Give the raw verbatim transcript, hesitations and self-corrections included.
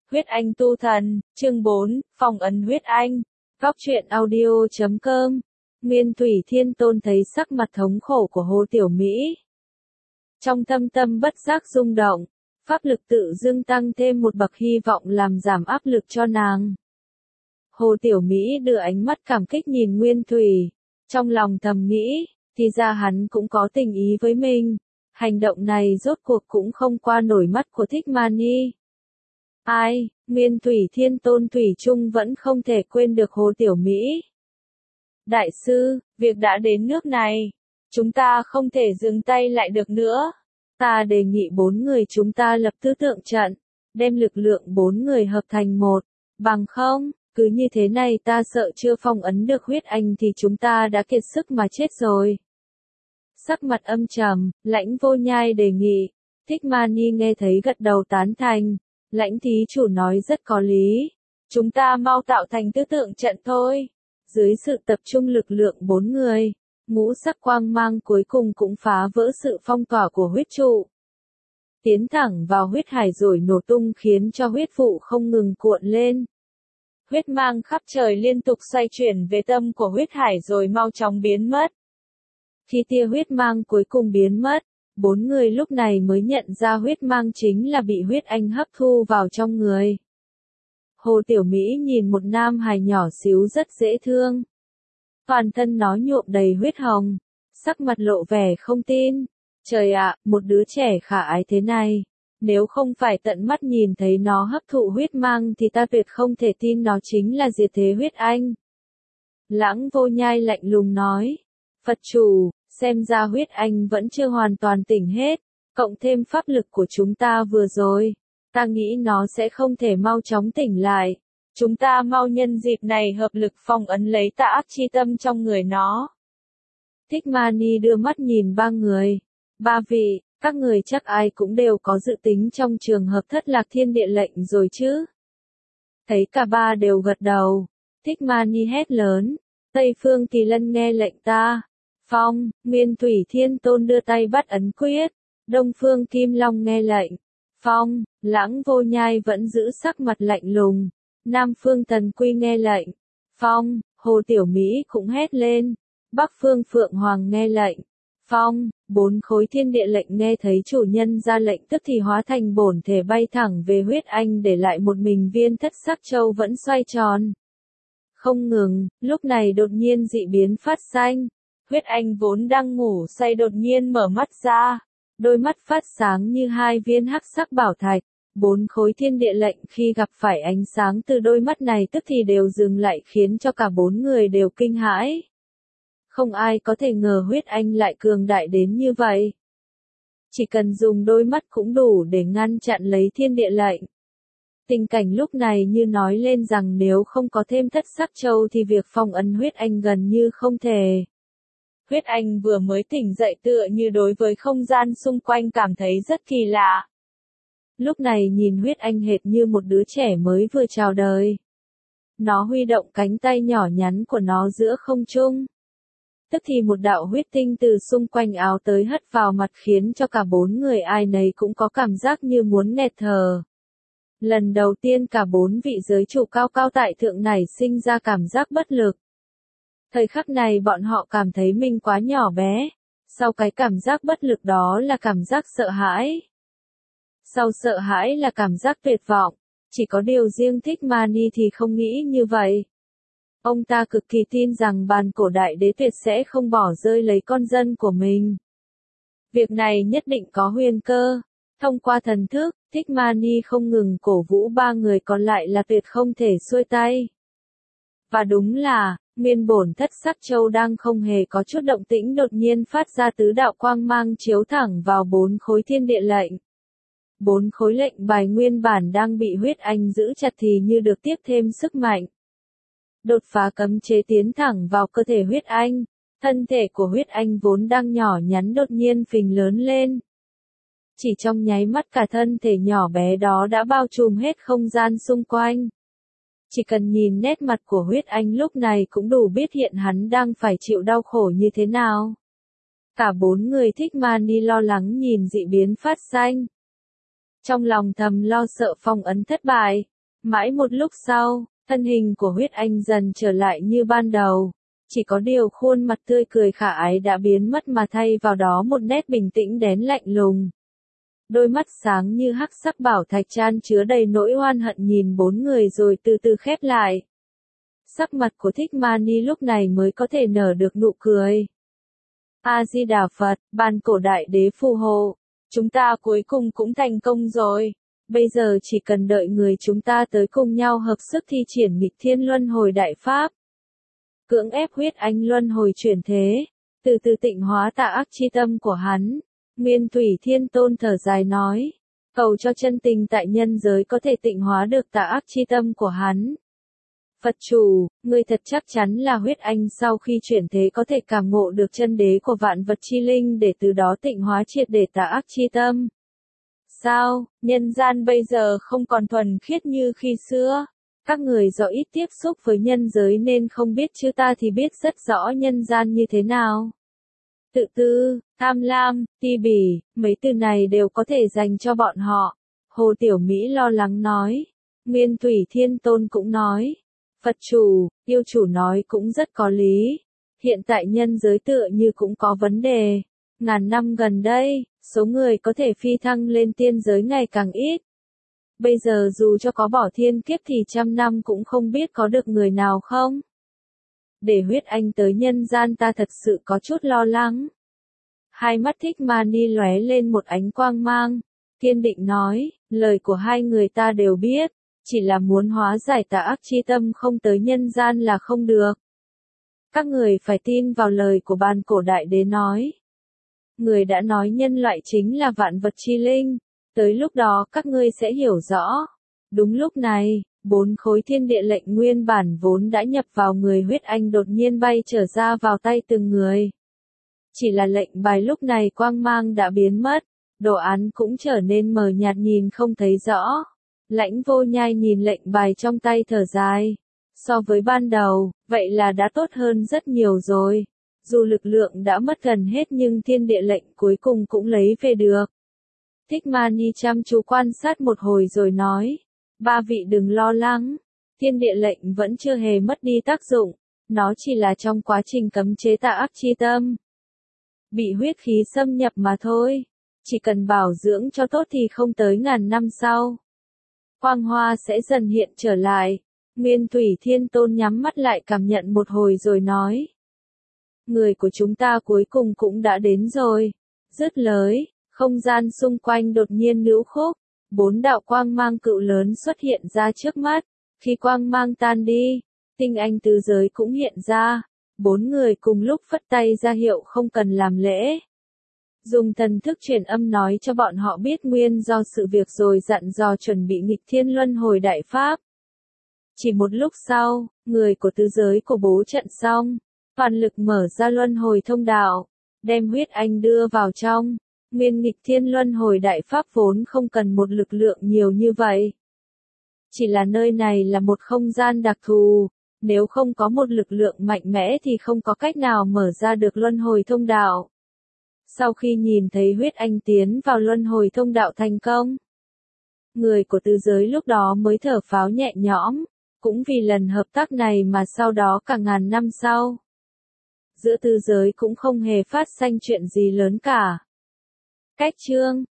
Huyết Anh tu thần, chương bốn, phong ấn huyết anh. Góc truyện audio chấm com. Nguyên Thủy Thiên Tôn thấy sắc mặt thống khổ của Hồ Tiểu Mỹ. Trong thâm tâm bất giác rung động, pháp lực tự dưng tăng thêm một bậc hy vọng làm giảm áp lực cho nàng. Hồ Tiểu Mỹ đưa ánh mắt cảm kích nhìn Nguyên Thủy, trong lòng thầm nghĩ, thì ra hắn cũng có tình ý với mình. Hành động này rốt cuộc cũng không qua nổi mắt của Thích Mani. Ai, Nguyên Thủy Thiên Tôn Thủy Chung vẫn không thể quên được Hồ Tiểu Mỹ. Đại sư, việc đã đến nước này, chúng ta không thể dừng tay lại được nữa. Ta đề nghị bốn người chúng ta lập tứ tượng trận, đem lực lượng bốn người hợp thành một, bằng không, cứ như thế này ta sợ chưa phong ấn được huyết anh thì chúng ta đã kiệt sức mà chết rồi. Sắc mặt âm trầm, Lãnh Vô Nhai đề nghị. Thích Mani nghe thấy gật đầu tán thành. Lãnh thí chủ nói rất có lý. Chúng ta mau tạo thành tứ tượng trận thôi. Dưới sự tập trung lực lượng bốn người, ngũ sắc quang mang cuối cùng cũng phá vỡ sự phong tỏa của huyết trụ. Tiến thẳng vào huyết hải rồi nổ tung khiến cho huyết vụ không ngừng cuộn lên. Huyết mang khắp trời liên tục xoay chuyển về tâm của huyết hải rồi mau chóng biến mất. Khi tia huyết mang cuối cùng biến mất, bốn người lúc này mới nhận ra huyết mang chính là bị huyết anh hấp thu vào trong người. Hồ Tiểu Mỹ nhìn một nam hài nhỏ xíu rất dễ thương. Toàn thân nó nhuộm đầy huyết hồng, sắc mặt lộ vẻ không tin. Trời ạ, một đứa trẻ khả ái thế này, nếu không phải tận mắt nhìn thấy nó hấp thụ huyết mang thì ta tuyệt không thể tin nó chính là diệt thế huyết anh. Lãng Vô Nhai lạnh lùng nói, Phật chủ, xem ra huyết anh vẫn chưa hoàn toàn tỉnh hết, cộng thêm pháp lực của chúng ta vừa rồi, ta nghĩ nó sẽ không thể mau chóng tỉnh lại. Chúng ta mau nhân dịp này hợp lực phong ấn lấy tà ác chi tâm trong người nó. Thích Mani đưa mắt nhìn ba người. Ba vị, các người chắc ai cũng đều có dự tính trong trường hợp thất lạc thiên địa lệnh rồi chứ. Thấy cả ba đều gật đầu. Thích Mani hét lớn. Tây Phương Kỳ Lân nghe lệnh ta. Phong, Nguyên Thủy Thiên Tôn đưa tay bắt ấn quyết. Đông Phương Kim Long nghe lệnh. Phong, Lãng Vô Nhai vẫn giữ sắc mặt lạnh lùng. Nam Phương Tần Quy nghe lệnh. Phong, Hồ Tiểu Mỹ cũng hét lên. Bắc Phương Phượng Hoàng nghe lệnh. Phong, bốn khối thiên địa lệnh nghe thấy chủ nhân ra lệnh tức thì hóa thành bổn thể bay thẳng về huyết anh để lại một mình viên thất sắc châu vẫn xoay tròn. Không ngừng, lúc này đột nhiên dị biến phát sinh. Huyết anh vốn đang ngủ say đột nhiên mở mắt ra. Đôi mắt phát sáng như hai viên hắc sắc bảo thạch. Bốn khối thiên địa lệnh khi gặp phải ánh sáng từ đôi mắt này tức thì đều dừng lại khiến cho cả bốn người đều kinh hãi. Không ai có thể ngờ huyết anh lại cường đại đến như vậy. Chỉ cần dùng đôi mắt cũng đủ để ngăn chặn lấy thiên địa lệnh. Tình cảnh lúc này như nói lên rằng nếu không có thêm thất sắc châu thì việc phong ấn huyết anh gần như không thể. Huyết anh vừa mới tỉnh dậy tựa như đối với không gian xung quanh cảm thấy rất kỳ lạ. Lúc này nhìn huyết anh hệt như một đứa trẻ mới vừa chào đời. Nó huy động cánh tay nhỏ nhắn của nó giữa không trung. Tức thì một đạo huyết tinh từ xung quanh áo tới hất vào mặt khiến cho cả bốn người ai nấy cũng có cảm giác như muốn nghẹt thở. Lần đầu tiên cả bốn vị giới chủ cao cao tại thượng này sinh ra cảm giác bất lực. Thời khắc này bọn họ cảm thấy mình quá nhỏ bé. Sau cái cảm giác bất lực đó là cảm giác sợ hãi. Sau sợ hãi là cảm giác tuyệt vọng. Chỉ có điều riêng Thích Mani thì không nghĩ như vậy. Ông ta cực kỳ tin rằng bàn cổ đại đế tuyệt sẽ không bỏ rơi lấy con dân của mình. Việc này nhất định có huyền cơ. Thông qua thần thức, Thích Mani không ngừng cổ vũ ba người còn lại là tuyệt không thể xuôi tay. Và đúng là, nguyên bổn thất sắc châu đang không hề có chút động tĩnh đột nhiên phát ra tứ đạo quang mang chiếu thẳng vào bốn khối thiên địa lệnh. Bốn khối lệnh bài nguyên bản đang bị huyết anh giữ chặt thì như được tiếp thêm sức mạnh. Đột phá cấm chế tiến thẳng vào cơ thể huyết anh, thân thể của huyết anh vốn đang nhỏ nhắn đột nhiên phình lớn lên. Chỉ trong nháy mắt cả thân thể nhỏ bé đó đã bao trùm hết không gian xung quanh. Chỉ cần nhìn nét mặt của huyết anh lúc này cũng đủ biết hiện hắn đang phải chịu đau khổ như thế nào. Cả bốn người Thích Mani lo lắng nhìn dị biến phát sinh. Trong lòng thầm lo sợ phong ấn thất bại, Mãi một lúc sau, thân hình của huyết anh dần trở lại như ban đầu. Chỉ có điều khuôn mặt tươi cười khả ái đã biến mất mà thay vào đó một nét bình tĩnh đến lạnh lùng. Đôi mắt sáng như hắc sắc bảo thạch chan chứa đầy nỗi oan hận nhìn bốn người rồi từ từ khép lại. Sắc mặt của Thích Mani lúc này mới có thể nở được nụ cười. A-di-đà Phật, ban cổ đại đế phù hộ. Chúng ta cuối cùng cũng thành công rồi. Bây giờ chỉ cần đợi người chúng ta tới cùng nhau hợp sức thi triển nghịch thiên luân hồi đại pháp. Cưỡng ép huyết anh luân hồi chuyển thế. Từ từ tịnh hóa tà ác chi tâm của hắn. Nguyên Thủy Thiên Tôn thở dài nói. Cầu cho chân tình tại nhân giới có thể tịnh hóa được tà ác chi tâm của hắn. Phật chủ, ngươi thật chắc chắn là huyết anh sau khi chuyển thế có thể cảm ngộ được chân đế của vạn vật chi linh để từ đó tịnh hóa triệt để tà ác chi tâm. Sao, nhân gian bây giờ không còn thuần khiết như khi xưa? Các người do ít tiếp xúc với nhân giới nên không biết chứ ta thì biết rất rõ nhân gian như thế nào. Tự tư, tham lam, ti bỉ, mấy từ này đều có thể dành cho bọn họ. Hồ Tiểu Mỹ lo lắng nói. Nguyên Thủy Thiên Tôn cũng nói. Phật chủ, yêu chủ nói cũng rất có lý. Hiện tại nhân giới tựa như cũng có vấn đề. Ngàn năm gần đây, số người có thể phi thăng lên tiên giới ngày càng ít. Bây giờ dù cho có bỏ thiên kiếp thì trăm năm cũng không biết có được người nào không. Để huyết anh tới nhân gian ta thật sự có chút lo lắng. Hai mắt Thích Mani lóe lên một ánh quang mang. Kiên định nói, lời của hai người ta đều biết. Chỉ là muốn hóa giải tà ác chi tâm không tới nhân gian là không được. Các người phải tin vào lời của ban cổ đại đế nói. Người đã nói nhân loại chính là vạn vật chi linh. Tới lúc đó các ngươi sẽ hiểu rõ. Đúng lúc này, bốn khối thiên địa lệnh nguyên bản vốn đã nhập vào người huyết anh đột nhiên bay trở ra vào tay từng người. Chỉ là lệnh bài lúc này quang mang đã biến mất. Đồ án cũng trở nên mờ nhạt nhìn không thấy rõ. Lãnh Vô Nhai nhìn lệnh bài trong tay thở dài. So với ban đầu, vậy là đã tốt hơn rất nhiều rồi. Dù lực lượng đã mất gần hết nhưng thiên địa lệnh cuối cùng cũng lấy về được. Thích Mani chăm chú quan sát một hồi rồi nói. Ba vị đừng lo lắng. Thiên địa lệnh vẫn chưa hề mất đi tác dụng. Nó chỉ là trong quá trình cấm chế tà ác chi tâm. Bị huyết khí xâm nhập mà thôi. Chỉ cần bảo dưỡng cho tốt thì không tới ngàn năm sau. Quang hoa sẽ dần hiện trở lại. Nguyên Thủy Thiên Tôn nhắm mắt lại cảm nhận một hồi rồi nói. Người của chúng ta cuối cùng cũng đã đến rồi. Dứt lời, không gian xung quanh đột nhiên lưu khúc. Bốn đạo quang mang cự lớn xuất hiện ra trước mắt. Khi quang mang tan đi, tinh anh tứ giới cũng hiện ra. Bốn người cùng lúc phất tay ra hiệu không cần làm lễ. Dùng thần thức truyền âm nói cho bọn họ biết nguyên do sự việc rồi dặn dò chuẩn bị nghịch thiên luân hồi đại pháp. Chỉ một lúc sau, người của tứ giới của bố trận xong, toàn lực mở ra luân hồi thông đạo, đem huyết anh đưa vào trong. Nguyên nghịch thiên luân hồi đại pháp vốn không cần một lực lượng nhiều như vậy. Chỉ là nơi này là một không gian đặc thù, nếu không có một lực lượng mạnh mẽ thì không có cách nào mở ra được luân hồi thông đạo. Sau khi nhìn thấy huyết anh tiến vào luân hồi thông đạo thành công, người của tứ giới lúc đó mới thở phào nhẹ nhõm, cũng vì lần hợp tác này mà sau đó cả ngàn năm sau. Giữa tứ giới cũng không hề phát sinh chuyện gì lớn cả. Cách chương